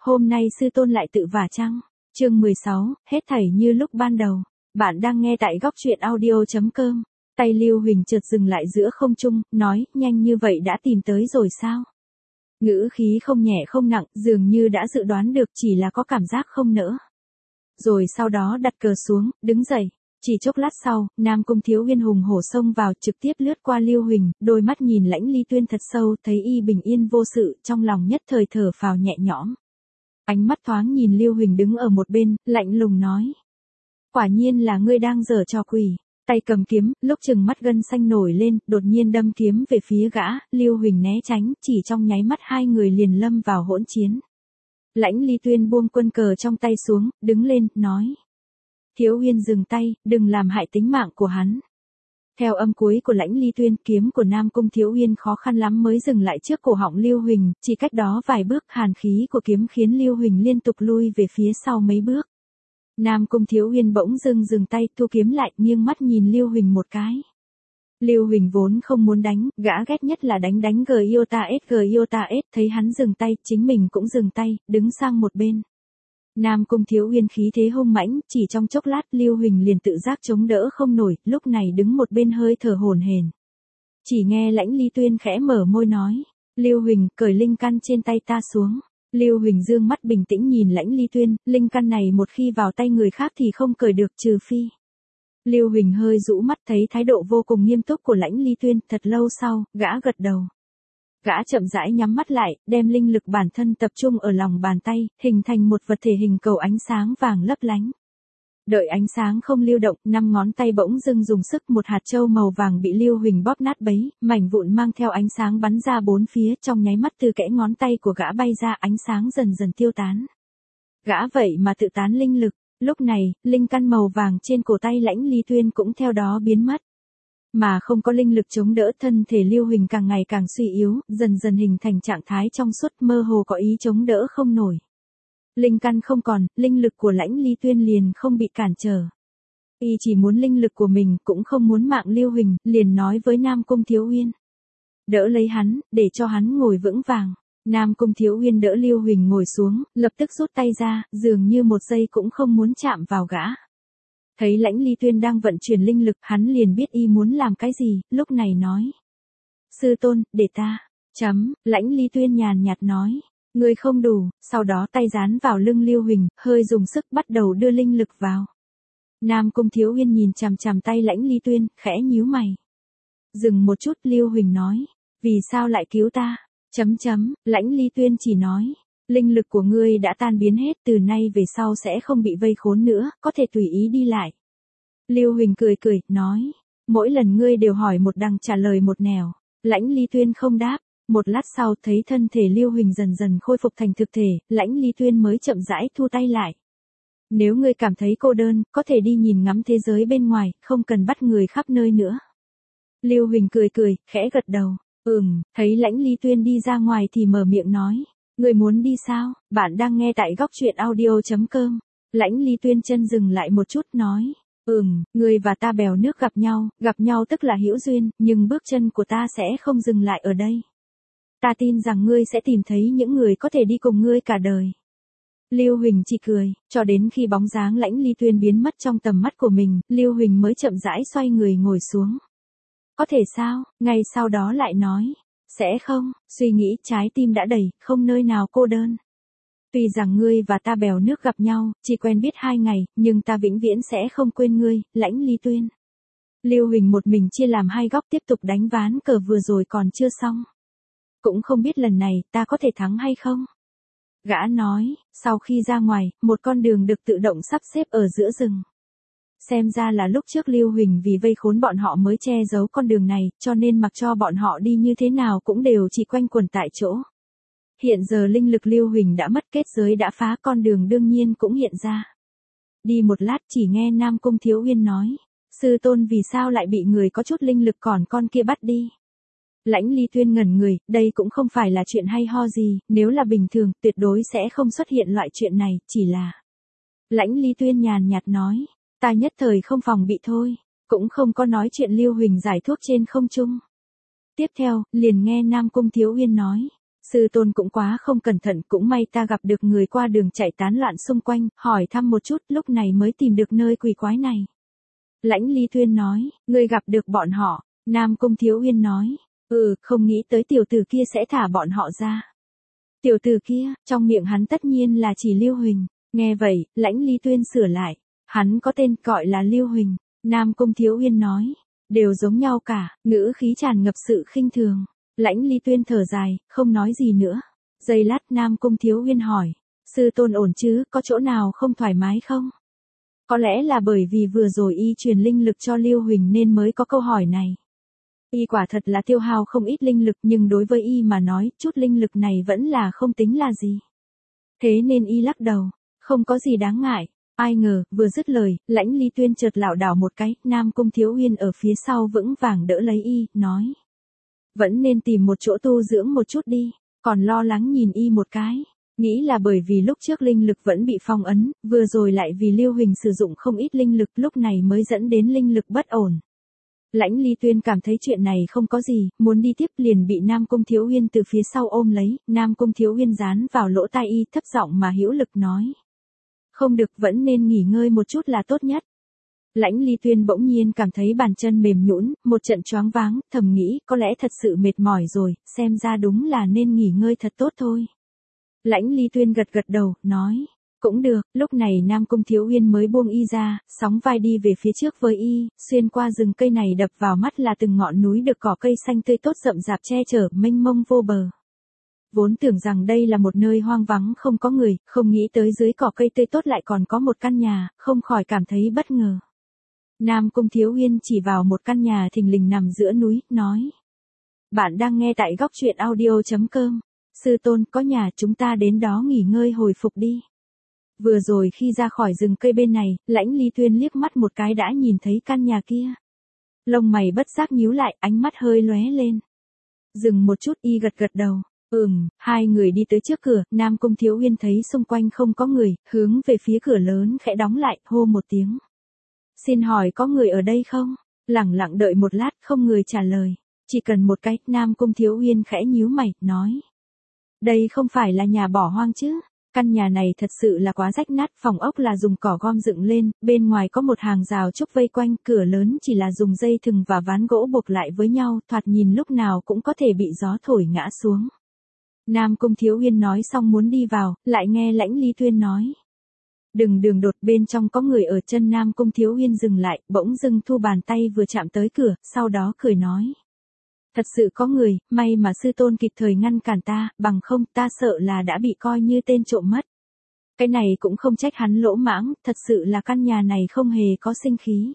hôm nay sư tôn lại tự vả chăng? Chương 16, hết thảy như lúc ban đầu. Bạn đang nghe tại góc truyện audio.com. Tay Lưu Huỳnh chợt dừng lại giữa không trung, nói, nhanh như vậy đã tìm tới rồi sao? Ngữ khí không nhẹ không nặng, dường như đã dự đoán được, chỉ là có cảm giác không nỡ. Rồi sau đó đặt cờ xuống, đứng dậy. Chỉ chốc lát sau, Nam Cung Thiếu Uyên hùng hổ xông vào, trực tiếp lướt qua Lưu Huỳnh, đôi mắt nhìn Lãnh Ly Tuyên thật sâu, thấy y bình yên vô sự, trong lòng nhất thời thở phào nhẹ nhõm. Ánh mắt thoáng nhìn Lưu Huỳnh đứng ở một bên, lạnh lùng nói: quả nhiên là ngươi đang giở trò quỷ. Tay cầm kiếm, lúc chừng mắt gân xanh nổi lên, đột nhiên đâm kiếm về phía gã, Lưu Huỳnh né tránh, chỉ trong nháy mắt hai người liền lâm vào hỗn chiến. Lãnh Ly Tuyên buông quân cờ trong tay xuống, đứng lên, nói: Thiếu Uyên dừng tay, đừng làm hại tính mạng của hắn. Theo âm cuối của Lãnh Ly Tuyên, kiếm của Nam Cung Thiếu Uyên khó khăn lắm mới dừng lại trước cổ họng Lưu Huỳnh, chỉ cách đó vài bước, hàn khí của kiếm khiến Lưu Huỳnh liên tục lui về phía sau mấy bước. Nam Cung Thiếu Uyên bỗng dừng tay, thu kiếm lại, nghiêng mắt nhìn Lưu Huỳnh một cái. Lưu Huỳnh vốn không muốn đánh, gã ghét nhất là đánh Giota S, thấy hắn dừng tay, chính mình cũng dừng tay, đứng sang một bên. Nam Cung Thiếu Uyên khí thế hung mãnh, chỉ trong chốc lát Lưu Huỳnh liền tự giác chống đỡ không nổi, lúc này đứng một bên hơi thở hổn hển. Chỉ nghe Lãnh Ly Tuyên khẽ mở môi nói: Lưu Huỳnh, cởi linh căn trên tay ta xuống. Lưu Huỳnh dương mắt bình tĩnh nhìn Lãnh Ly Tuyên, linh căn này một khi vào tay người khác thì không cởi được, trừ phi. Lưu Huỳnh hơi rũ mắt, thấy thái độ vô cùng nghiêm túc của Lãnh Ly Tuyên, thật lâu sau, gã gật đầu. Gã chậm rãi nhắm mắt lại, đem linh lực bản thân tập trung ở lòng bàn tay, hình thành một vật thể hình cầu ánh sáng vàng lấp lánh. Đợi ánh sáng không lưu động, 5 ngón tay bỗng dưng dùng sức, một hạt châu màu vàng bị Lưu Huỳnh bóp nát bấy, mảnh vụn mang theo ánh sáng bắn ra bốn phía, trong nháy mắt từ kẽ ngón tay của gã bay ra, ánh sáng dần dần tiêu tán. Gã vậy mà tự tán linh lực, lúc này, linh căn màu vàng trên cổ tay Lãnh Ly Tuyên cũng theo đó biến mất. Mà không có linh lực chống đỡ, thân thể Lưu Huỳnh càng ngày càng suy yếu, dần dần hình thành trạng thái trong suốt, mơ hồ có ý chống đỡ không nổi. Linh căn không còn, linh lực của Lãnh Ly Tuyên liền không bị cản trở. Y chỉ muốn linh lực của mình, cũng không muốn mạng Lưu Huỳnh, liền nói với Nam Cung Thiếu Uyên: đỡ lấy hắn, để cho hắn ngồi vững vàng. Nam Cung Thiếu Uyên đỡ Lưu Huỳnh ngồi xuống, lập tức rút tay ra, dường như một giây cũng không muốn chạm vào gã. Thấy Lãnh Ly Tuyên đang vận chuyển linh lực, hắn liền biết y muốn làm cái gì, lúc này nói: sư tôn, để ta. Lãnh Ly Tuyên nhàn nhạt nói: ngươi không đủ, sau đó tay dán vào lưng Lưu Huỳnh, hơi dùng sức bắt đầu đưa linh lực vào. Nam Cung Thiếu Uyên nhìn chằm chằm tay Lãnh Ly Tuyên, khẽ nhíu mày. Dừng một chút, Lưu Huỳnh nói: vì sao lại cứu ta? Lãnh Ly Tuyên chỉ nói: linh lực của ngươi đã tan biến hết, từ nay về sau sẽ không bị vây khốn nữa, có thể tùy ý đi lại. Lưu Huỳnh cười, nói: mỗi lần ngươi đều hỏi một đằng trả lời một nẻo. Lãnh Ly Tuyên không đáp. Một lát sau, thấy thân thể Lưu Huỳnh dần dần khôi phục thành thực thể, Lãnh Ly Tuyên mới chậm rãi thu tay lại. Nếu ngươi cảm thấy cô đơn, có thể đi nhìn ngắm thế giới bên ngoài, không cần bắt người khắp nơi nữa. Lưu Huỳnh cười, khẽ gật đầu. Thấy Lãnh Ly Tuyên đi ra ngoài thì mở miệng nói: ngươi muốn đi sao? Bạn đang nghe tại góc truyện audio.com. Lãnh Ly Tuyên chân dừng lại một chút, nói: ngươi và ta bèo nước gặp nhau tức là hữu duyên, nhưng bước chân của ta sẽ không dừng lại ở đây. Ta tin rằng ngươi sẽ tìm thấy những người có thể đi cùng ngươi cả đời. Lưu Huỳnh chỉ cười, cho đến khi bóng dáng Lãnh Ly Tuyên biến mất trong tầm mắt của mình, Lưu Huỳnh mới chậm rãi xoay người ngồi xuống. Có thể sao? Ngay sau đó lại nói: sẽ không, suy nghĩ, trái tim đã đầy, không nơi nào cô đơn. Tuy rằng ngươi và ta bèo nước gặp nhau, chỉ quen biết 2 ngày, nhưng ta vĩnh viễn sẽ không quên ngươi, Lãnh Ly Tuyên. Lưu Huỳnh một mình chia làm 2 góc tiếp tục đánh ván cờ vừa rồi còn chưa xong. Cũng không biết lần này ta có thể thắng hay không. Gã nói, sau khi ra ngoài, một con đường được tự động sắp xếp ở giữa rừng. Xem ra là lúc trước Lưu Huỳnh vì vây khốn bọn họ mới che giấu con đường này, cho nên mặc cho bọn họ đi như thế nào cũng đều chỉ quanh quẩn tại chỗ. Hiện giờ linh lực Lưu Huỳnh đã mất, kết giới đã phá, con đường đương nhiên cũng hiện ra. Đi một lát chỉ nghe Nam Cung Thiếu Uyên nói: sư tôn vì sao lại bị người có chút linh lực còn con kia bắt đi? Lãnh Ly Tuyên ngẩn người, đây cũng không phải là chuyện hay ho gì, nếu là bình thường, tuyệt đối sẽ không xuất hiện loại chuyện này, chỉ là... Lãnh Ly Tuyên nhàn nhạt nói: ta nhất thời không phòng bị thôi, cũng không có nói chuyện Lưu Huỳnh giải thuốc trên không trung. Tiếp theo, liền nghe Nam Cung Thiếu Uyên nói: Sư tôn cũng quá không cẩn thận, cũng may ta gặp được người qua đường chạy tán loạn xung quanh, hỏi thăm một chút, lúc này mới tìm được nơi quỷ quái này. Lãnh Ly Tuyên nói, ngươi gặp được bọn họ, Nam Cung Thiếu Uyên nói, không nghĩ tới tiểu tử kia sẽ thả bọn họ ra. Tiểu tử kia, trong miệng hắn tất nhiên là chỉ Lưu Huỳnh, nghe vậy, Lãnh Ly Tuyên sửa lại, hắn có tên gọi là Lưu Huỳnh, Nam Cung Thiếu Uyên nói, đều giống nhau cả, ngữ khí tràn ngập sự khinh thường. Lãnh Ly Tuyên thở dài, không nói gì nữa. Giây lát Nam Cung Thiếu Uyên hỏi, sư tôn ổn chứ, có chỗ nào không thoải mái không? Có lẽ là bởi vì vừa rồi y truyền linh lực cho Lưu Huỳnh nên mới có câu hỏi này. Y quả thật là tiêu hao không ít linh lực, nhưng đối với y mà nói, chút linh lực này vẫn là không tính là gì. Thế nên y lắc đầu, không có gì đáng ngại. Ai ngờ, vừa dứt lời, Lãnh Ly Tuyên chợt lảo đảo một cái, Nam Cung Thiếu Uyên ở phía sau vững vàng đỡ lấy y, nói. Vẫn nên tìm một chỗ tu dưỡng một chút đi, còn lo lắng nhìn y một cái. Nghĩ là bởi vì lúc trước linh lực vẫn bị phong ấn, vừa rồi lại vì Lưu Huỳnh sử dụng không ít linh lực, lúc này mới dẫn đến linh lực bất ổn. Lãnh Ly Tuyên cảm thấy chuyện này không có gì, muốn đi tiếp liền bị Nam Cung Thiếu Uyên từ phía sau ôm lấy, Nam Cung Thiếu Uyên dán vào lỗ tai y, thấp giọng mà hữu lực nói. Không được, vẫn nên nghỉ ngơi một chút là tốt nhất. Lãnh Ly Tuyên bỗng nhiên cảm thấy bàn chân mềm nhũn, một trận choáng váng, thầm nghĩ, có lẽ thật sự mệt mỏi rồi, xem ra đúng là nên nghỉ ngơi thật tốt thôi. Lãnh Ly Tuyên gật gật đầu, nói, cũng được, lúc này Nam Cung Thiếu Uyên mới buông y ra, sóng vai đi về phía trước với y, xuyên qua rừng cây này đập vào mắt là từng ngọn núi được cỏ cây xanh tươi tốt rậm rạp che chở, mênh mông vô bờ. Vốn tưởng rằng đây là một nơi hoang vắng không có người, không nghĩ tới dưới cỏ cây tươi tốt lại còn có một căn nhà, không khỏi cảm thấy bất ngờ. Nam Cung Thiếu Uyên chỉ vào một căn nhà thình lình nằm giữa núi, nói. Bạn đang nghe tại góc truyện audio.com. Sư tôn, có nhà, chúng ta đến đó nghỉ ngơi hồi phục đi. Vừa rồi khi ra khỏi rừng cây bên này, Lãnh Ly Tuyên liếc mắt một cái đã nhìn thấy căn nhà kia. Lông mày bất giác nhíu lại, ánh mắt hơi lóe lên. Dừng một chút, y gật gật đầu. Hai người đi tới trước cửa, Nam Cung Thiếu Uyên thấy xung quanh không có người, hướng về phía cửa lớn khẽ đóng lại, hô một tiếng. Xin hỏi có người ở đây không? Lẳng lặng đợi một lát, không người trả lời. Chỉ cần một cái, Nam Cung Thiếu Uyên khẽ nhíu mày, nói. Đây không phải là nhà bỏ hoang chứ? Căn nhà này thật sự là quá rách nát, phòng ốc là dùng cỏ gom dựng lên, bên ngoài có một hàng rào trúc vây quanh, cửa lớn chỉ là dùng dây thừng và ván gỗ buộc lại với nhau, thoạt nhìn lúc nào cũng có thể bị gió thổi ngã xuống. Nam Cung Thiếu Uyên nói xong muốn đi vào, lại nghe Lãnh Ly Tuyên nói. Đừng đột, bên trong có người ở. Chân Nam Cung Thiếu Uyên dừng lại, bỗng dưng thu bàn tay vừa chạm tới cửa, sau đó cười nói. Thật sự có người, may mà sư tôn kịp thời ngăn cản ta, bằng không ta sợ là đã bị coi như tên trộm mất. Cái này cũng không trách hắn lỗ mãng, thật sự là căn nhà này không hề có sinh khí.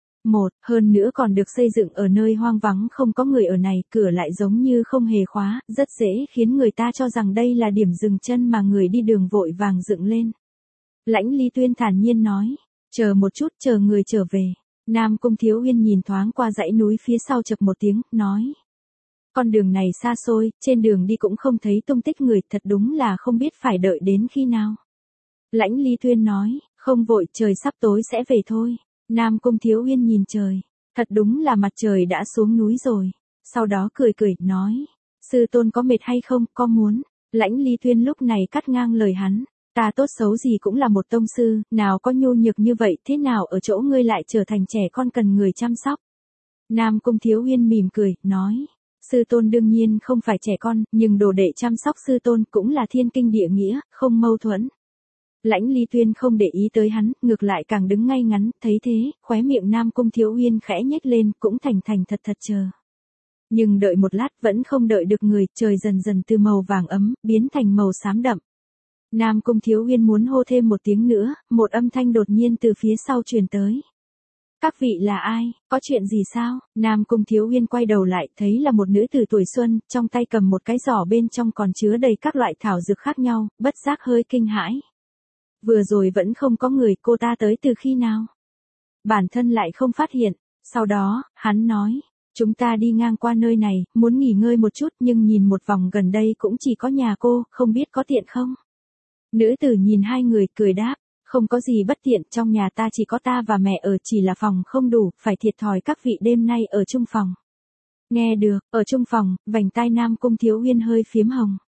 Hơn nữa còn được xây dựng ở nơi hoang vắng không có người ở này, cửa lại giống như không hề khóa, rất dễ khiến người ta cho rằng đây là điểm dừng chân mà người đi đường vội vàng dựng lên. Lãnh Ly Tuyên thản nhiên nói, chờ một chút, chờ người trở về. Nam Cung Thiếu Uyên nhìn thoáng qua dãy núi phía sau chậc một tiếng, nói. Con đường này xa xôi, trên đường đi cũng không thấy tung tích người, thật đúng là không biết phải đợi đến khi nào. Lãnh Ly Tuyên nói, không vội, trời sắp tối sẽ về thôi. Nam Cung Thiếu Uyên nhìn trời, thật đúng là mặt trời đã xuống núi rồi. Sau đó cười nói, sư tôn có mệt hay không, có muốn. Lãnh Ly Tuyên lúc này cắt ngang lời hắn. Ta tốt xấu gì cũng là một tông sư, nào có nhu nhược như vậy, thế nào ở chỗ ngươi lại trở thành trẻ con cần người chăm sóc. Nam Cung Thiếu Uyên mỉm cười, nói, sư tôn đương nhiên không phải trẻ con, nhưng đồ đệ chăm sóc sư tôn cũng là thiên kinh địa nghĩa, không mâu thuẫn. Lãnh Ly Tuyên không để ý tới hắn, ngược lại càng đứng ngay ngắn, thấy thế, khóe miệng Nam Cung Thiếu Uyên khẽ nhếch lên, cũng thành thật chờ. Nhưng đợi một lát vẫn không đợi được người, trời dần dần từ màu vàng ấm, biến thành màu xám đậm. Nam Cung Thiếu Uyên muốn hô thêm một tiếng nữa, một âm thanh đột nhiên từ phía sau truyền tới. Các vị là ai, có chuyện gì sao? Nam Cung Thiếu Uyên quay đầu lại, thấy là một nữ tử tuổi xuân, trong tay cầm một cái giỏ bên trong còn chứa đầy các loại thảo dược khác nhau, bất giác hơi kinh hãi. Vừa rồi vẫn không có người, cô ta tới từ khi nào? Bản thân lại không phát hiện. Sau đó, hắn nói, chúng ta đi ngang qua nơi này, muốn nghỉ ngơi một chút nhưng nhìn một vòng gần đây cũng chỉ có nhà cô, không biết có tiện không? Nữ tử nhìn hai người, cười đáp, không có gì bất tiện, trong nhà ta chỉ có ta và mẹ ở, chỉ là phòng không đủ, phải thiệt thòi các vị đêm nay ở chung phòng. Nghe được, ở chung phòng, vành tai Nam Cung Thiếu Uyên hơi phiếm hồng.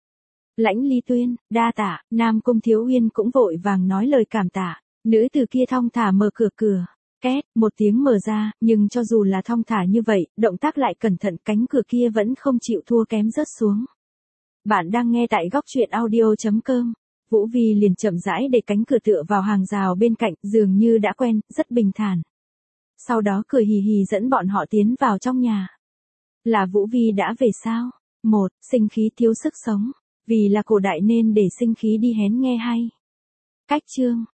Lãnh Ly Tuyên, đa tạ, Nam Cung Thiếu Uyên cũng vội vàng nói lời cảm tạ. Nữ từ kia thong thả mở cửa. Két, một tiếng mở ra, nhưng cho dù là thong thả như vậy, động tác lại cẩn thận, cánh cửa kia vẫn không chịu thua kém rớt xuống. Bạn đang nghe tại góc truyện audio.com. Vũ Vi liền chậm rãi để cánh cửa tựa vào hàng rào bên cạnh, dường như đã quen, rất bình thản. Sau đó cười hì hì dẫn bọn họ tiến vào trong nhà. Là Vũ Vi đã về sao? Một, sinh khí thiếu sức sống. Vì là cổ đại nên để sinh khí đi hén nghe hay. Cách chương.